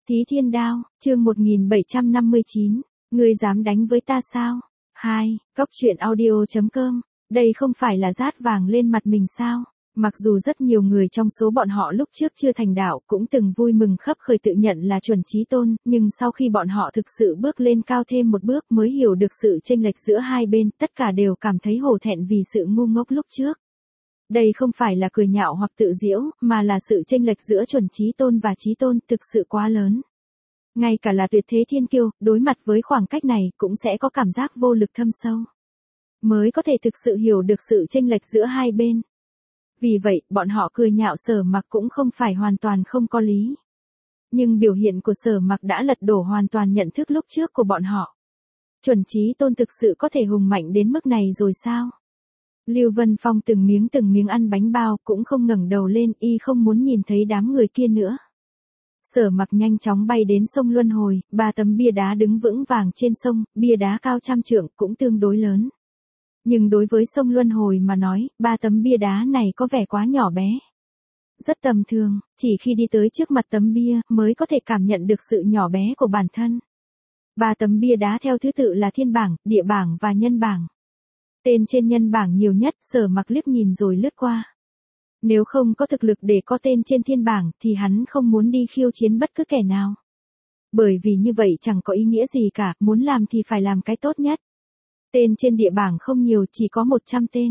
Thí Thiên Đao, chương 1759, ngươi dám đánh với ta sao? 2, Cóc truyện audio.com, đây không phải là rát vàng lên mặt mình sao? Mặc dù rất nhiều người trong số bọn họ lúc trước chưa thành đạo cũng từng vui mừng khấp khởi tự nhận là chuẩn chí tôn, nhưng sau khi bọn họ thực sự bước lên cao thêm một bước mới hiểu được sự chênh lệch giữa hai bên, tất cả đều cảm thấy hổ thẹn vì sự ngu ngốc lúc trước. Đây không phải là cười nhạo hoặc tự giễu, mà là sự chênh lệch giữa chuẩn chí tôn và chí tôn thực sự quá lớn. Ngay cả là tuyệt thế thiên kiêu, đối mặt với khoảng cách này cũng sẽ có cảm giác vô lực thâm sâu. Mới có thể thực sự hiểu được sự chênh lệch giữa hai bên. Vì vậy, bọn họ cười nhạo Sở Mặc cũng không phải hoàn toàn không có lý. Nhưng biểu hiện của Sở Mặc đã lật đổ hoàn toàn nhận thức lúc trước của bọn họ. Chuẩn chí tôn thực sự có thể hùng mạnh đến mức này rồi sao? Lưu Vân Phong từng miếng ăn bánh bao cũng không ngẩng đầu lên, y không muốn nhìn thấy đám người kia nữa. Sở Mặc nhanh chóng bay đến sông Luân Hồi, 3 tấm bia đá đứng vững vàng trên sông, bia đá cao trăm trượng cũng tương đối lớn. Nhưng đối với sông Luân Hồi mà nói, 3 tấm bia đá này có vẻ quá nhỏ bé. Rất tầm thường, chỉ khi đi tới trước mặt tấm bia mới có thể cảm nhận được sự nhỏ bé của bản thân. 3 tấm bia đá theo thứ tự là thiên bảng, địa bảng và nhân bảng. Tên trên nhân bảng nhiều nhất, Sở Mặc liếc nhìn rồi lướt qua. Nếu không có thực lực để có tên trên thiên bảng thì hắn không muốn đi khiêu chiến bất cứ kẻ nào. Bởi vì như vậy chẳng có ý nghĩa gì cả, muốn làm thì phải làm cái tốt nhất. Tên trên địa bảng không nhiều, chỉ có 100 tên.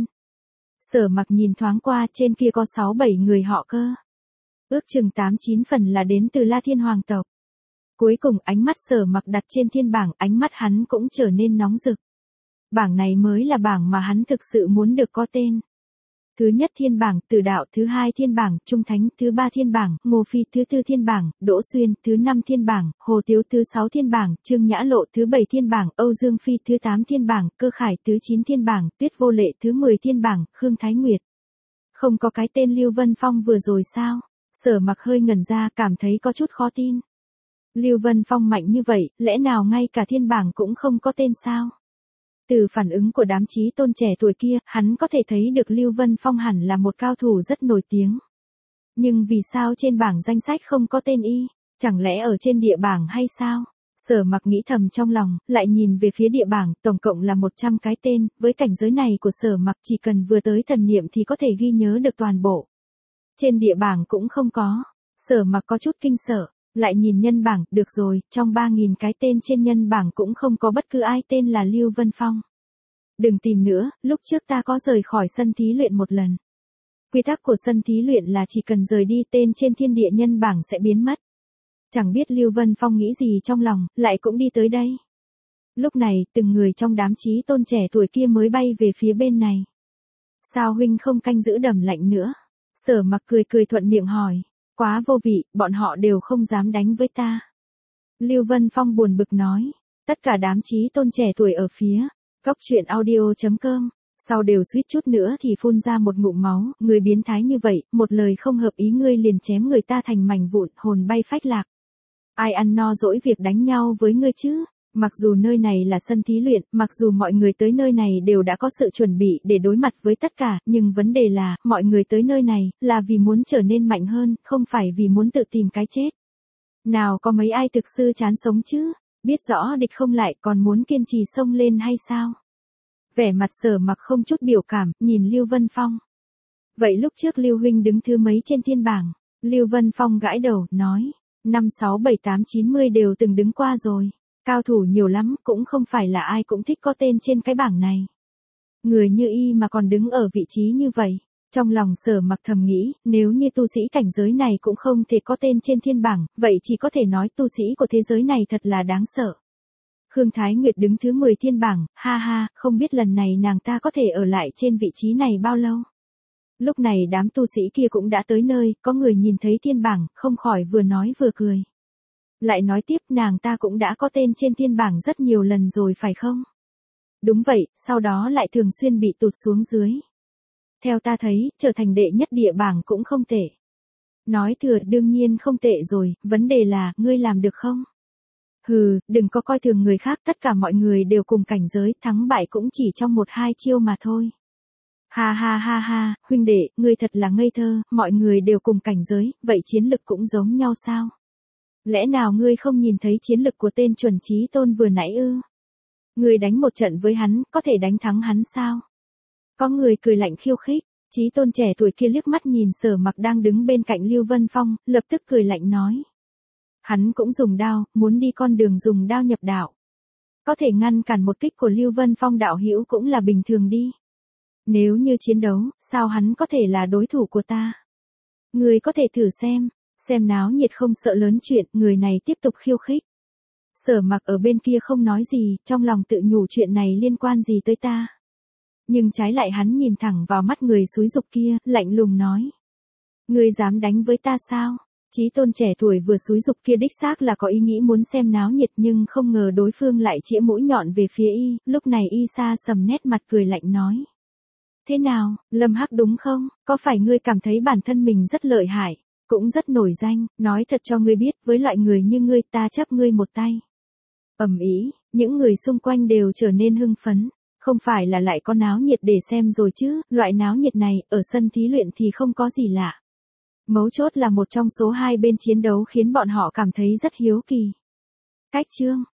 Sở Mặc nhìn thoáng qua, trên kia có 6-7 người họ Cơ. Ước chừng 8-9 phần là đến từ La Thiên Hoàng tộc. Cuối cùng ánh mắt Sở Mặc đặt trên thiên bảng, ánh mắt hắn cũng trở nên nóng rực. Bảng này mới là bảng mà hắn thực sự muốn được có tên. Thứ nhất thiên bảng, Tử Đạo, thứ hai thiên bảng, Trung Thánh, thứ ba thiên bảng, Ngô Phi, thứ tư thiên bảng, Đỗ Xuyên, thứ năm thiên bảng, Hồ Tiếu, thứ sáu thiên bảng, Trương Nhã Lộ, thứ bảy thiên bảng, Âu Dương Phi, thứ tám thiên bảng, Cơ Khải, thứ 9 thiên bảng, Tuyết Vô Lệ, thứ 10 thiên bảng, Khương Thái Nguyệt. Không có cái tên Lưu Vân Phong vừa rồi sao? Sở Mặc hơi ngẩn ra, cảm thấy có chút khó tin. Lưu Vân Phong mạnh như vậy, lẽ nào ngay cả thiên bảng cũng không có tên sao? Từ phản ứng của đám chí tôn trẻ tuổi kia, hắn có thể thấy được Lưu Vân Phong hẳn là một cao thủ rất nổi tiếng. Nhưng vì sao trên bảng danh sách không có tên y? Chẳng lẽ ở trên địa bảng hay sao? Sở Mặc nghĩ thầm trong lòng, lại nhìn về phía địa bảng, tổng cộng là 100 cái tên, với cảnh giới này của Sở Mặc chỉ cần vừa tới thần niệm thì có thể ghi nhớ được toàn bộ. Trên địa bảng cũng không có. Sở Mặc có chút kinh sợ. Lại nhìn nhân bảng, được rồi, trong 3.000 cái tên trên nhân bảng cũng không có bất cứ ai tên là Lưu Vân Phong. Đừng tìm nữa, lúc trước ta có rời khỏi sân thí luyện một lần. Quy tắc của sân thí luyện là chỉ cần rời đi tên trên thiên địa nhân bảng sẽ biến mất. Chẳng biết Lưu Vân Phong nghĩ gì trong lòng, lại cũng đi tới đây. Lúc này, từng người trong đám chí tôn trẻ tuổi kia mới bay về phía bên này. Sao huynh không canh giữ Đầm Lạnh nữa? Sở Mặc cười thuận miệng hỏi. Quá vô vị, bọn họ đều không dám đánh với ta. Lưu Vân Phong buồn bực nói. Tất cả đám chí tôn trẻ tuổi ở phía Cóc truyện audio.com, sau đều suýt chút nữa thì phun ra một ngụm máu. Người biến thái như vậy, một lời không hợp ý ngươi liền chém người ta thành mảnh vụn, hồn bay phách lạc. Ai ăn no dỗi việc đánh nhau với ngươi chứ? Mặc dù nơi này là sân thí luyện, mặc dù mọi người tới nơi này đều đã có sự chuẩn bị để đối mặt với tất cả, nhưng vấn đề là, mọi người tới nơi này, là vì muốn trở nên mạnh hơn, không phải vì muốn tự tìm cái chết. Nào có mấy ai thực sự chán sống chứ? Biết rõ địch không lại còn muốn kiên trì xông lên hay sao? Vẻ mặt Sở Mặc không chút biểu cảm, nhìn Lưu Vân Phong. Vậy lúc trước Lưu huynh đứng thứ mấy trên thiên bảng? Lưu Vân Phong gãi đầu, nói, 5, 6, 7, 8, 90 đều từng đứng qua rồi. Cao thủ nhiều lắm, cũng không phải là ai cũng thích có tên trên cái bảng này. Người như y mà còn đứng ở vị trí như vậy. Trong lòng Sở Mặc thầm nghĩ, nếu như tu sĩ cảnh giới này cũng không thể có tên trên thiên bảng, vậy chỉ có thể nói tu sĩ của thế giới này thật là đáng sợ. Khương Thái Nguyệt đứng thứ 10 thiên bảng, ha ha, không biết lần này nàng ta có thể ở lại trên vị trí này bao lâu. Lúc này đám tu sĩ kia cũng đã tới nơi, có người nhìn thấy thiên bảng, không khỏi vừa nói vừa cười. Lại nói tiếp, nàng ta cũng đã có tên trên thiên bảng rất nhiều lần rồi phải không? Đúng vậy, sau đó lại thường xuyên bị tụt xuống dưới. Theo ta thấy, trở thành đệ nhất địa bảng cũng không tệ. Nói thừa đương nhiên không tệ rồi, vấn đề là, ngươi làm được không? Hừ, đừng có coi thường người khác, tất cả mọi người đều cùng cảnh giới, thắng bại cũng chỉ trong 1-2 chiêu mà thôi. Ha ha ha ha, huynh đệ, ngươi thật là ngây thơ, mọi người đều cùng cảnh giới, vậy chiến lực cũng giống nhau sao? Lẽ nào ngươi không nhìn thấy chiến lực của tên Chuẩn Chí Tôn vừa nãy ư? Ngươi đánh một trận với hắn, có thể đánh thắng hắn sao? Có người cười lạnh khiêu khích, Chí Tôn trẻ tuổi kia liếc mắt nhìn Sở Mặc đang đứng bên cạnh Lưu Vân Phong, lập tức cười lạnh nói. Hắn cũng dùng đao, muốn đi con đường dùng đao nhập đạo. Có thể ngăn cản một kích của Lưu Vân Phong đạo hữu cũng là bình thường đi. Nếu như chiến đấu, sao hắn có thể là đối thủ của ta? Người có thể thử xem náo nhiệt không sợ lớn chuyện, người này tiếp tục khiêu khích. Sở Mặc ở bên kia không nói gì, trong lòng tự nhủ chuyện này liên quan gì tới ta. Nhưng trái lại hắn nhìn thẳng vào mắt người xúi giục kia, lạnh lùng nói. Ngươi dám đánh với ta sao? Chí Tôn trẻ tuổi vừa xúi giục kia đích xác là có ý nghĩ muốn xem náo nhiệt nhưng không ngờ đối phương lại chĩa mũi nhọn về phía y, lúc này y xa sầm nét mặt cười lạnh nói. Thế nào, Lâm Hắc đúng không? Có phải ngươi cảm thấy bản thân mình rất lợi hại, cũng rất nổi danh, nói thật cho ngươi biết, với loại người như ngươi ta chấp ngươi một tay. Ầm ĩ, những người xung quanh đều trở nên hưng phấn, không phải là lại có náo nhiệt để xem rồi chứ, loại náo nhiệt này, ở sân thí luyện thì không có gì lạ. Mấu chốt là một trong số hai bên chiến đấu khiến bọn họ cảm thấy rất hiếu kỳ. Cách chương